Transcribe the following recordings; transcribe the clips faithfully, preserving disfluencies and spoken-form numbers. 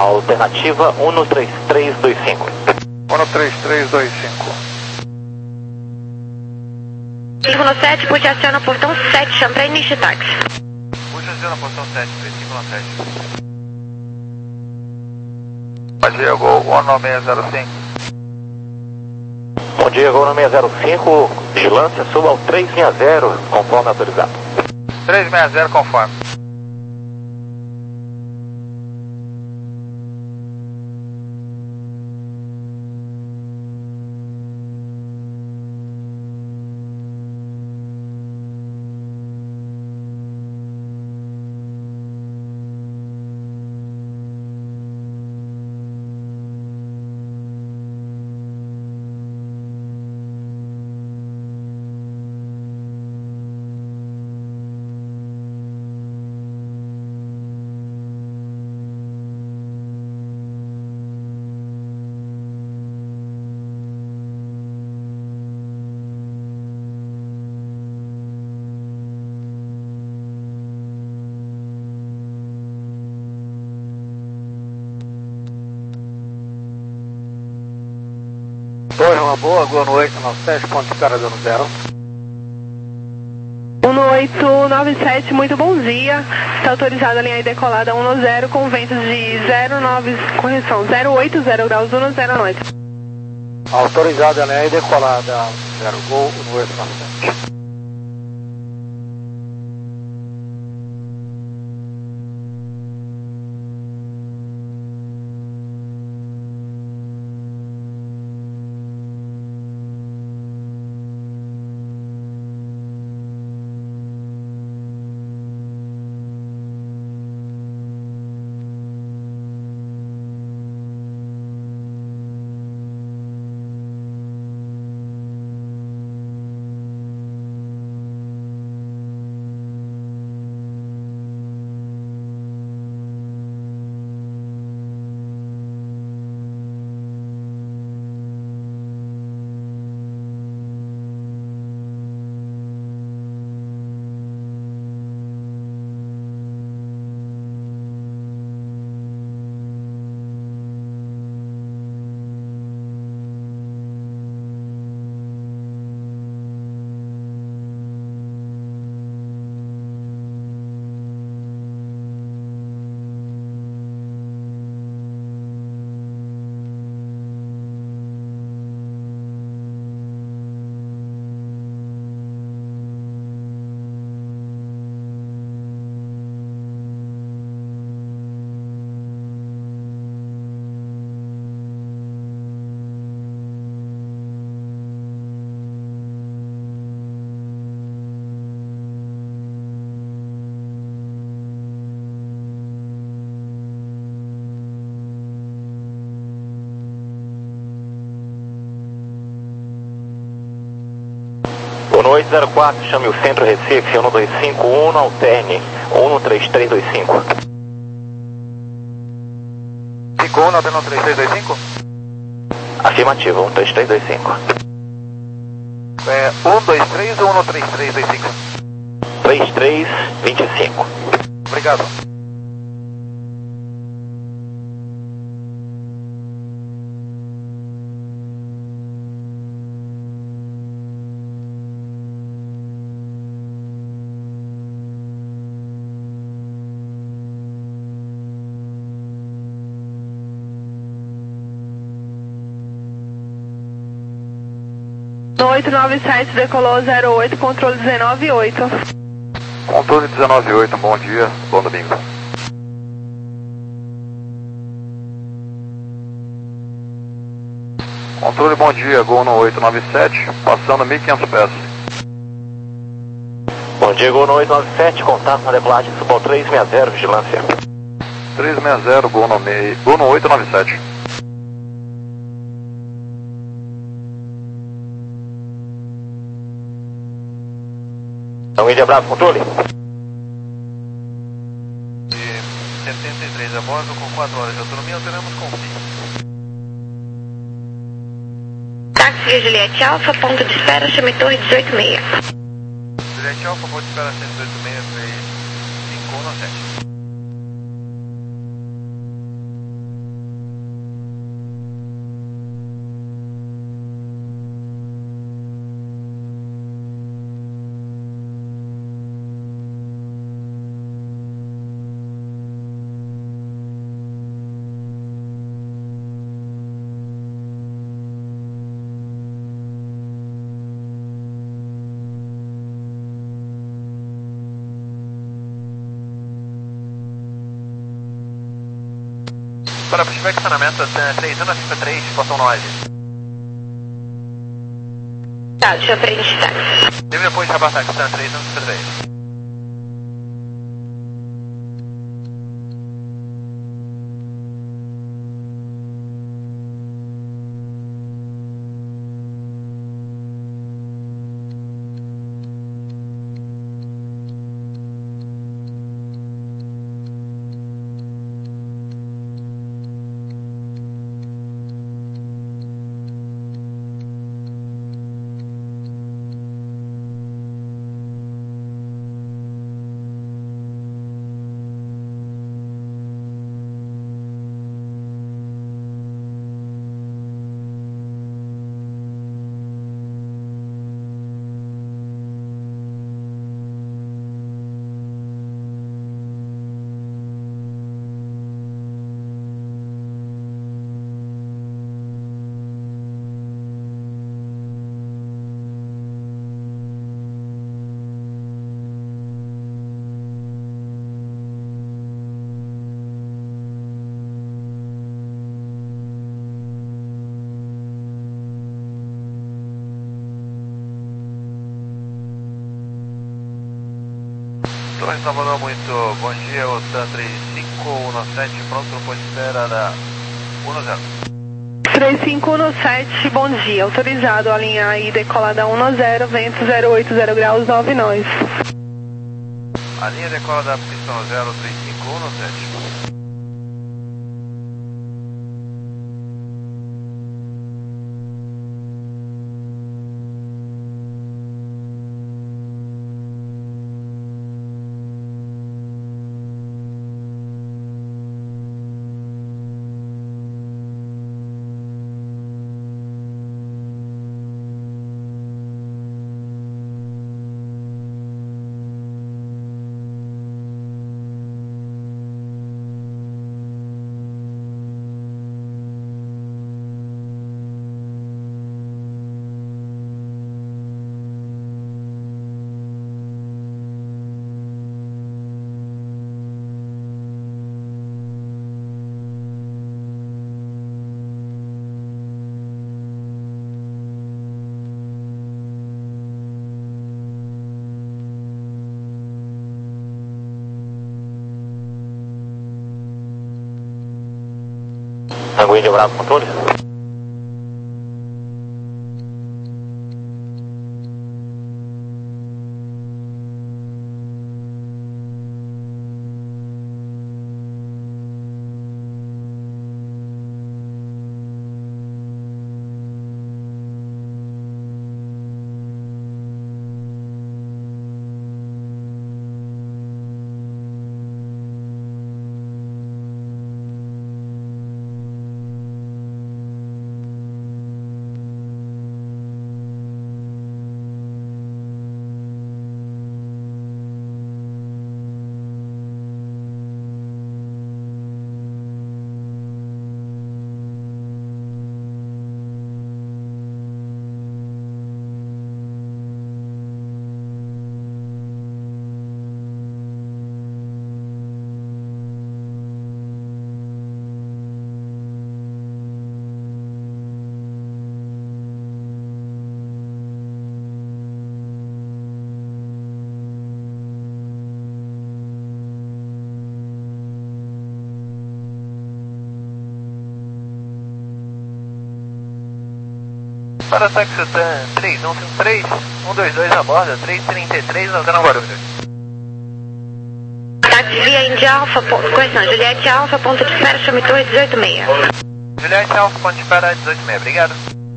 Alternativa um três três dois cinco. um três três dois cinco. Símbolo sete, puxa aciona portão sete, Champlain, início táxi. Puxa aciona portão sete, três cinco sete. Bom dia, Gol um seis zero cinco. Bom dia, Gol seis zero cinco, vigilância, suba ao três seis zero, conforme autorizado. três seis zero, conforme. Torre, uma boa, Gol oito nove sete, ponto de cara dando zero. um oito nove sete, muito bom dia. Está autorizada a linha aí decolada um zero com ventos de zero nove, correção, zero oito zero graus, um zero noite. Autorizada a linha aí decolada zero, Gol oito nove sete. oito zero quatro, chame o centro Recife, um dois cinco um, alterne, um três três dois cinco. cinco um, alterne um três três dois cinco? Afirmativo, um três três dois cinco. É, um dois três ou um três três dois cinco? três três dois cinco. Obrigado. oito nove sete, decolou zero oito, controle dezenove oito. Controle dezenove oito, bom dia, bom domingo. Controle, bom dia, Gol no oito nove sete, passando mil e quinhentos pés. Bom dia, Gol no oito nove sete, contato na decolagem, suba ao três seis zero, vigilância. três seis zero, Gol no, mei, Gol no oito nove sete. Então, Índia Bravo, controle. setenta e três a bordo, com quatro horas de autonomia, alteramos com fim. Táxi Juliette Alfa, ponto de espera, chame Torre dezoito seis. Juliette Alfa, ponto de espera cento e dezoito seis, três cinco um sete. Para pushback estacionamento três um cinco três, portão nove. Tá, deixa eu preencher táxi. Deve depois de rebaixar aqui, três um cinco três. Torres Salvador, muito bom dia, o TAM três cinco um sete, pronto para o posto de espera da um zero. três cinco um sete, bom dia, autorizado a alinhar e decolar da um zero, vento zero oito zero graus, nove nós. A linha decola da pistão zero três cinco um sete. Tango de Bravo Controles. Para táxi TAM três um cinco três, um dois dois a bordo, três trinta e três, Alcântara Guarulhos. Táxi via Indy Alfa, correção, Juliette Alfa, ponto de espera, chame Torre dezoito seis. Juliette Alfa, ponto de espera dezoito seis, obrigado.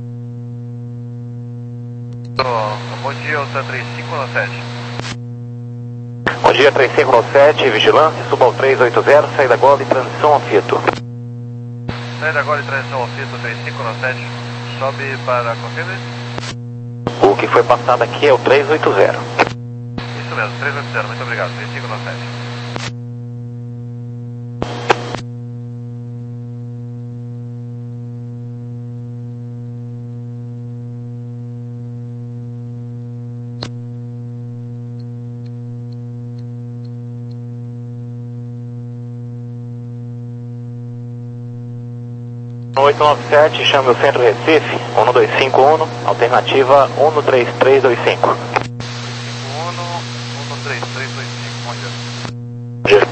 Bom dia, o TAM três cinco um sete. Bom dia, três cinco um sete, vigilância, suba ao três oito zero, saída agora e transição ao fito. Saída agora e transição ao fito, três cinco um sete. Sobe para confirme. O que foi passado aqui é o três oito zero. Isso mesmo, três oito zero, muito obrigado, três cinco um sete. oito nove sete, chame o Centro Recife, um dois cinco um, alternativa um três três dois cinco. um, um três três dois cinco, bom dia. Bom dia.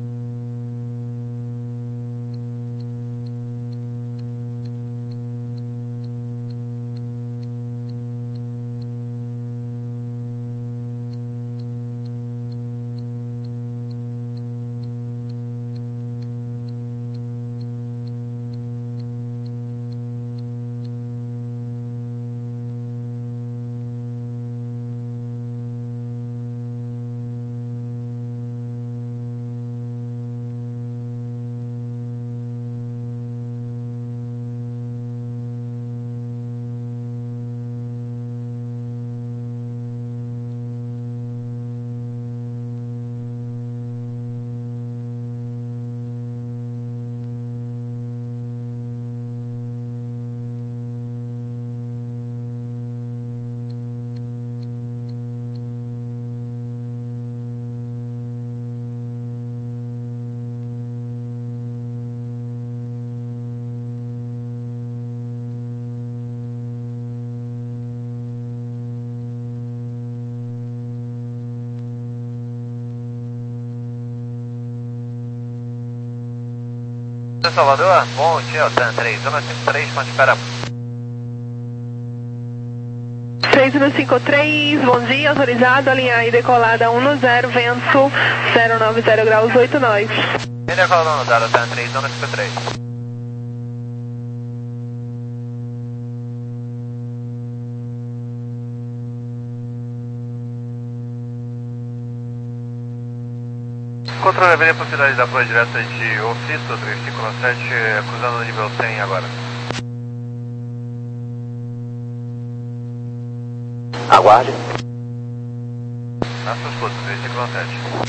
Salvador, bom dia, Tan três um cinco três, pode esperar. três um cinco três, bom dia, autorizado, alinhar e decolada um zero, vento zero nove zero graus oito nove. E decolada um zero, Tan três um cinco três. Controle Avenida possibilidade da prova direta de Ofito, três cinco sete, cruzando o nível cem agora. Aguarde. Na sua escuta, três cinco sete.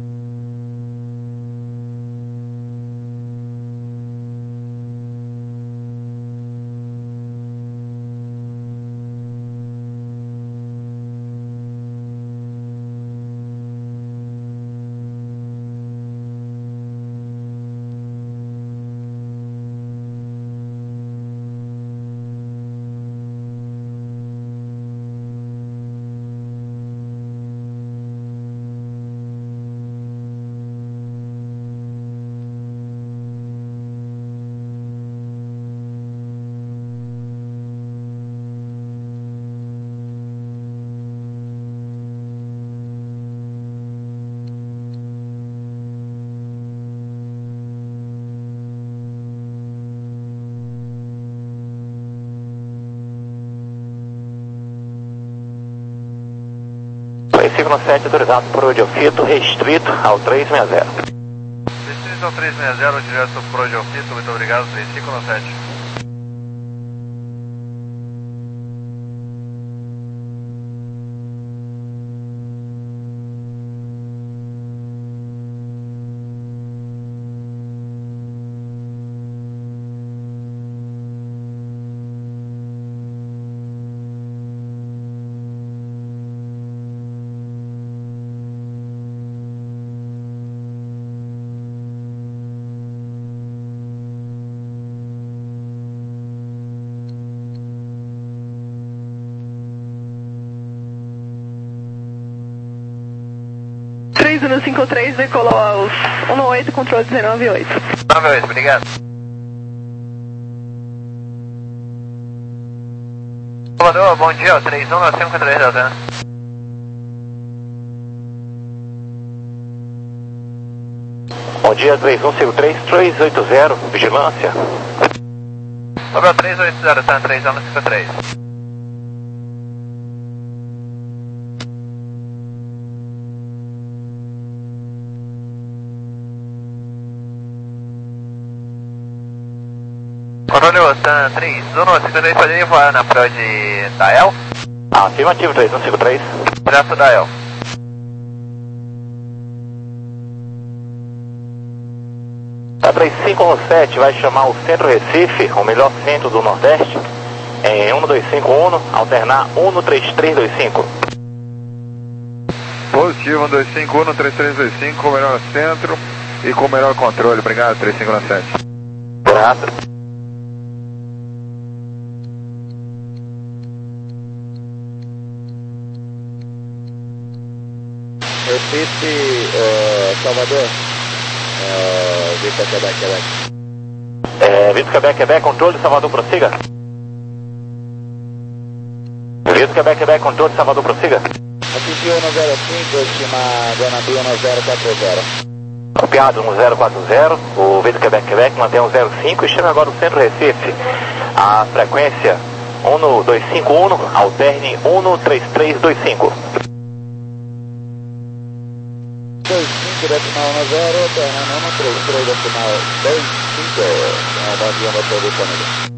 três cinco sete, autorizado por Odiofito, restrito ao três seis zero. Restrito ao três seis zero, direto por Odiofito, muito obrigado, três cinco sete. três um cinco três, decolou aos um oito, controle dezenove oito. nove oito, obrigado. Salvador, bom dia, três um cinco três, Delta. Bom dia, três um cinco três, três oito zero, vigilância. Salvador, três oito zero, Tan três um cinco três. Controle Tan três um cinco três, poderia voar na prova de Dael? Afirmativo, três um cinco três. Direto Dael. A três cinco sete vai chamar o Centro Recife, o melhor centro do Nordeste, em um dois cinco um, alternar um três três dois cinco. Positivo, um dois cinco um, três três dois cinco, com o melhor centro e com o melhor controle. Obrigado, três cinco sete. Obrigado. Recife, uh, Salvador, uh, Vitor Quebec, Quebec. É, Vitor Quebec, Quebec, controle, Salvador, prossiga. Vitor Quebec, Quebec, controle, Salvador, prossiga. Atingiu no zero cinco, estimado Anabil no zero quatro zero. Copiado no zero quatro zero, o Vitor Quebec, Quebec, mantém o zero cinco e chama agora o centro Recife. A frequência um dois cinco um, alterne um três três dois cinco. dois cinco decimal um zero, alternando um três três decimal dois cinco. Bom dia, motor disponível.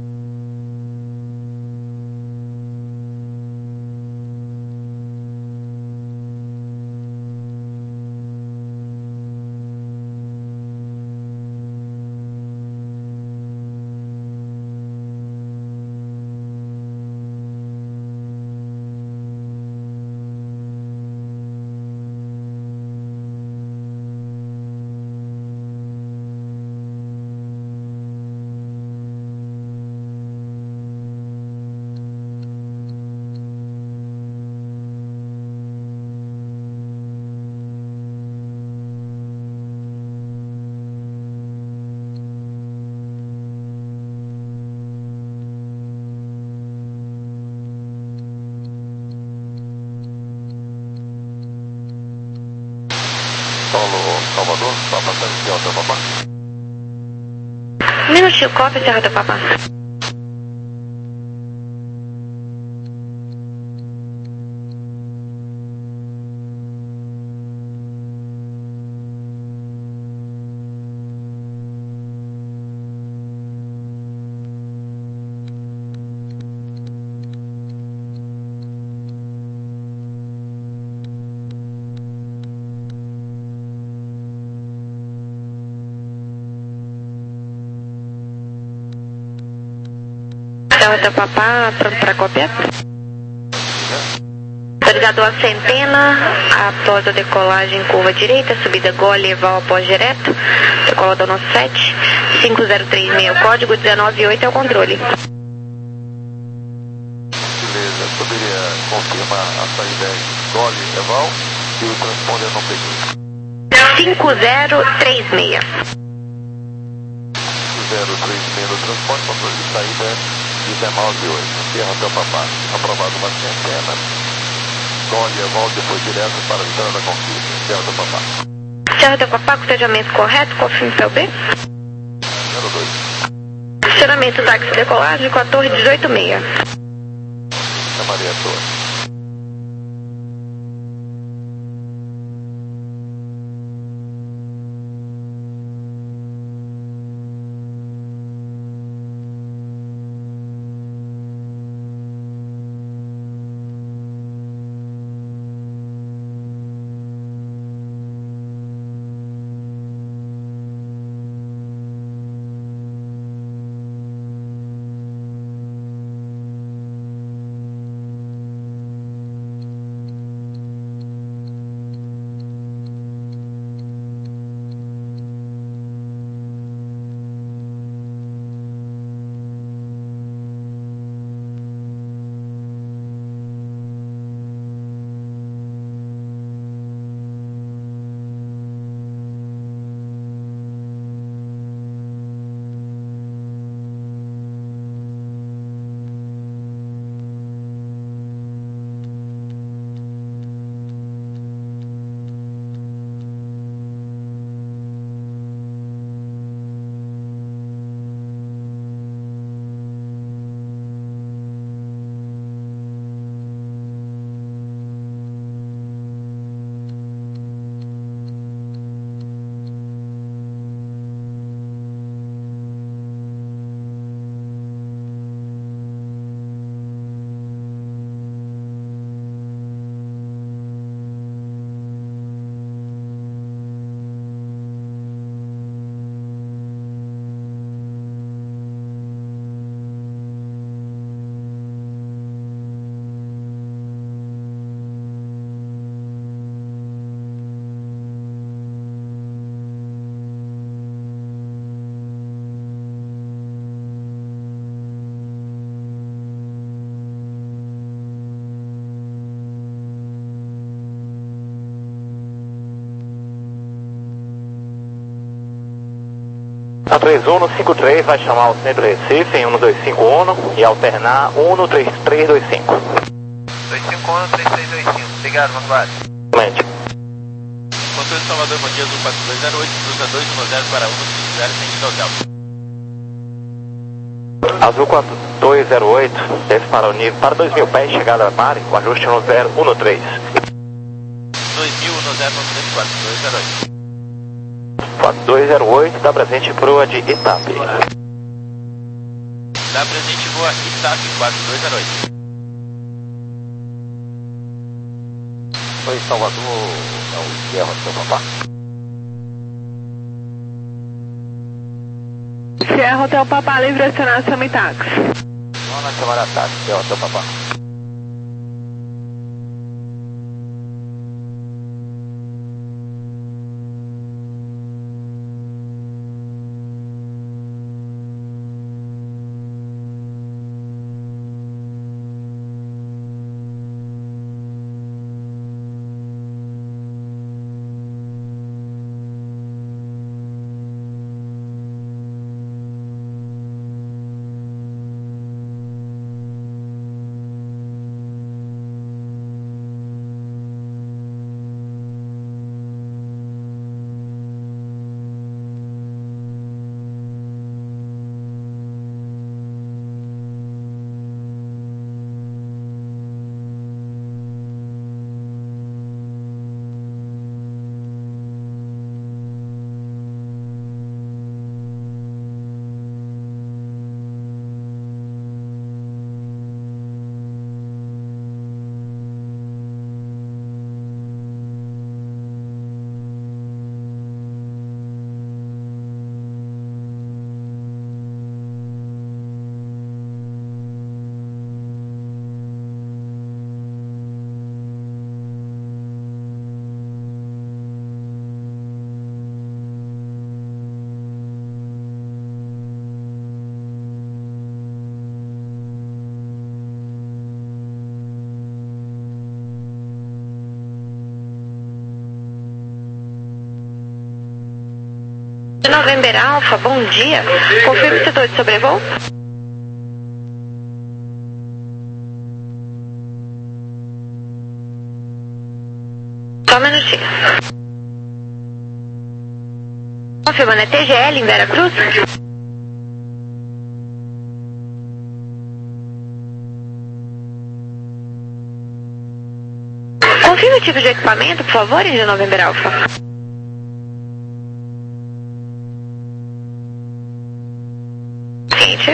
Salvador, está passando aqui, Alta Papá. Um minutinho, cópia, Serra do Papá. Serra do Papá, pronto para copiar? Autorizado a centena, após a decolagem curva direita, subida gole, levar após direto, decolador no sete, cinco zero três seis, código dezenove oito é o controle. Beleza, poderia confirmar a saída gole, Eval, e o transponder não peguei. cinco zero três seis. zero três seis no transporte, controle de saída dezenove oito. Terra do Papá, aprovado uma centena. Gole, Eval, depois direto para a entrada da conquista. Terra do Papá. Serra do Papá, com estacionamento correto, confirme P B. zero dois. Estacionamento táxi decolagem, quatorze dezoito seis. Chamaria a torre. A três um cinco três vai chamar o centro Recife em um dois cinco um e alternar um três três dois cinco. dois cinco um, três três dois cinco. Obrigado, Vanguarda. Mente. Controle Salvador, bom dia, Azul quatro dois zero oito, cruza dois um zero para um cinco zero, sentido hotel. Azul quatro dois zero oito, desce para o nível, para dois mil pés, chegada a Mari, com ajuste no zero um três. dois mil no zero três quatro dois zero oito. quatro dois zero oito, dá presente proa de Itape. Dá presente voa Itape quatro dois zero oito. Oi, Salvador, é o Sierra Hotel Papá. Sierra Hotel Papá, livre acionar Samitax. Vamos chamar a táxi, Sierra Hotel Papá. November Alpha, bom dia. Confirme o setor de sobrevoo. Só um minutinho. Confirmando, é T G L em Veracruz? Confirme o tipo de equipamento, por favor, em November Alpha. Seguinte.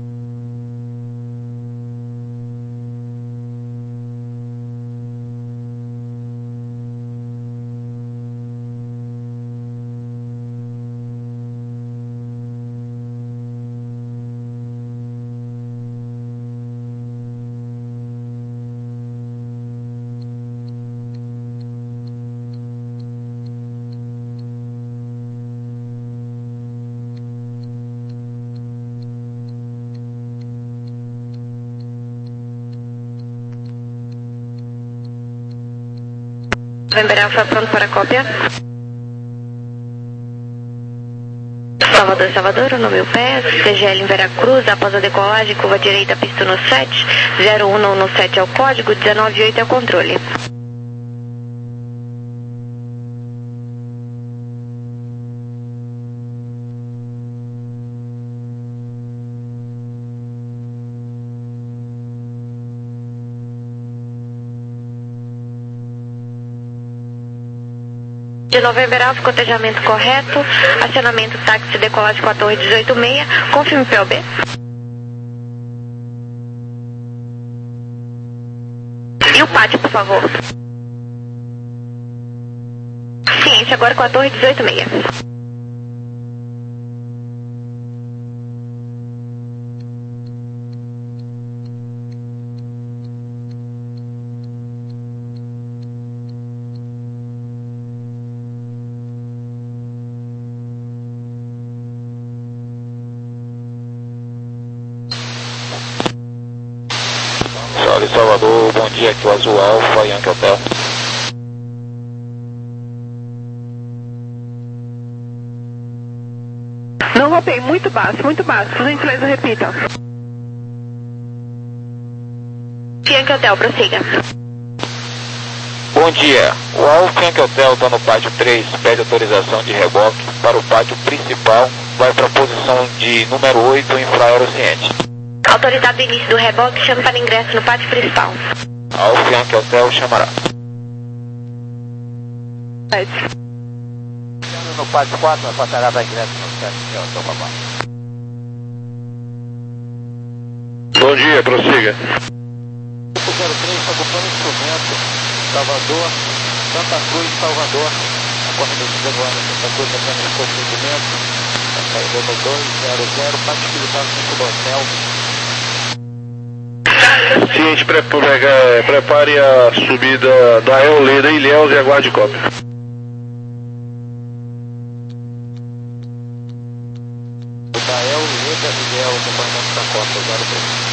November Alpha, pronto para a cópia. Salvador, Salvador, no mil pés, C G L em Veracruz, após a decolagem, curva direita, pista no sete, zero um no sete é o código, dezenove oito é o controle. De November Alpha, cotejamento correto, acionamento táxi decolagem com a torre dezoito seis, confirme P O B. E o pátio, por favor. Ciente, agora com a torre dezoito seis. Salvador, bom dia, aqui o Azul Alfa, Yankee Hotel. Nova escutei, muito baixo, muito baixo. Por gentileza, repita. Fianca Hotel, prossiga. Bom dia. O Alfa Yankee Hotel está no pátio três, pede autorização de reboque para o pátio principal, vai para a posição de número oito, infraero-ciente. Autorizado o início do reboque, chame para ingresso no pátio principal. Alfa Yankee Hotel chamará. No pátio quatro, nós passará para ingresso no centro, seu papai. Bom dia, prossiga. zero três, está ocupando instrumento, Salvador, Santa Cruz, Salvador, a correspondência agora, Santa Cruz, apenas procedimento, a saída no dois zero zero, pátio militar cinco do hotel. Ciente, prepare, prepare a subida da Eoleda, Ilhéus e aguarde cópia. Da Eoleda, Ilhéus, acompanhamento da cópia, zero três.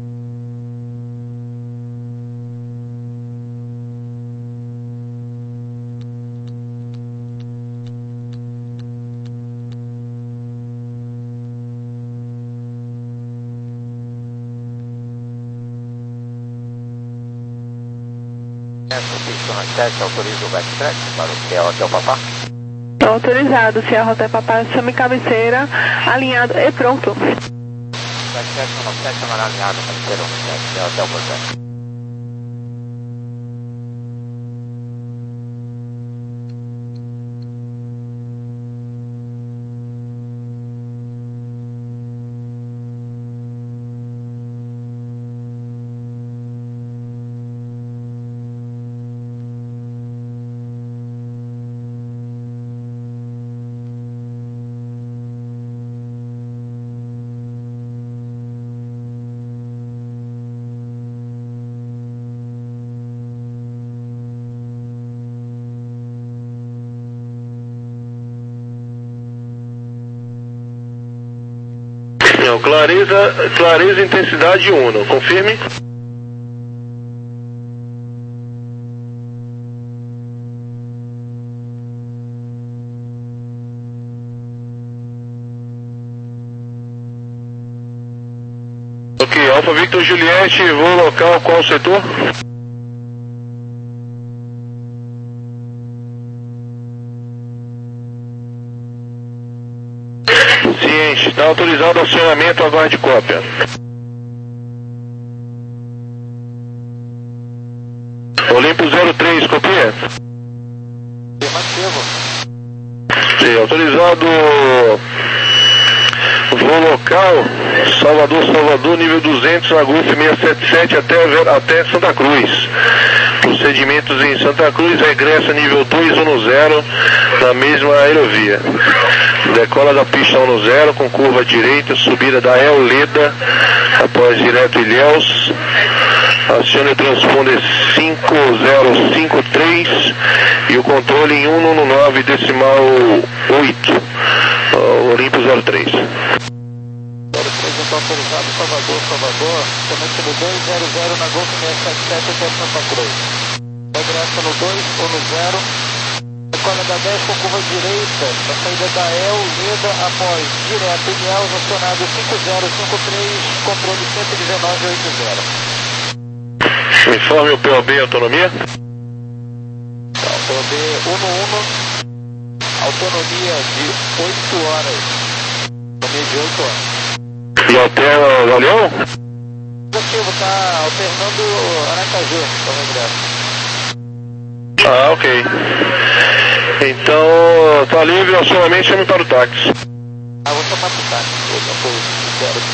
Autoriza o backtrack para o Sierra Hotel Papá? Autorizado, Sierra Hotel Papá, chame cabeceira, alinhado e pronto. Backtrack no sete, chamará alinhado, cabeceira no sete, Sierra Hotel Papá. Não, clareza, clareza intensidade um, confirme. Ok, Alfa Victor Juliette, voo local, qual setor? Ciente, está autorizado o acionamento, aguarde cópia. Olimpo zero três, copia? Afirmativo. Sim, autorizado voo local, Salvador, Salvador, nível duzentos, na Golf seiscentos e setenta e sete até, até Santa Cruz. Procedimentos em Santa Cruz, regressa nível dois um zero na mesma aerovia. Decola da pista um zero com curva direita, subida da Eoleda, após direto Ilhéus. Acione o transponder cinco zero cinco três e o controle em cento e nove decimal oito, uh, Olimpo zero três. zero três, então autorizado, Salvador, Salvador, somente no dois zero zero na Golf seiscentos e setenta e sete até Santa Cruz. Regressa no dois um zero, decola da dez com curva direita, a saída da Eoleda após direto Ilhéus, acionado cinco zero cinco três, controle cento e dezenove oito zero. Informe o P O B autonomia. Então, P O B um um, autonomia de oito horas. Autonomia de oito horas. E alterna Galeão? Positivo, está alternando Aracaju, para o regresso. Ah, ok. Então, tá livre, acionamento, chame para o táxi. Ah, vou tomar para o táxi. Eu já fui zero.